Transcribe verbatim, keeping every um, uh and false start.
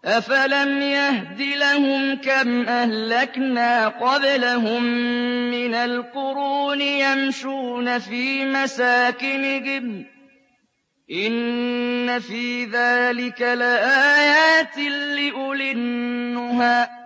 أَفَلَمْ يَهْدِ لَهُمْ كَمْ أَهْلَكْنَا قَبْلَهُم مِّنَ الْقُرُونِ يَمْشُونَ فِي مَسَاكِنِهِمْ ۗ إِنَّ فِي ذَٰلِكَ لَآيَاتٍ لِّأُولِي النُّهَىٰ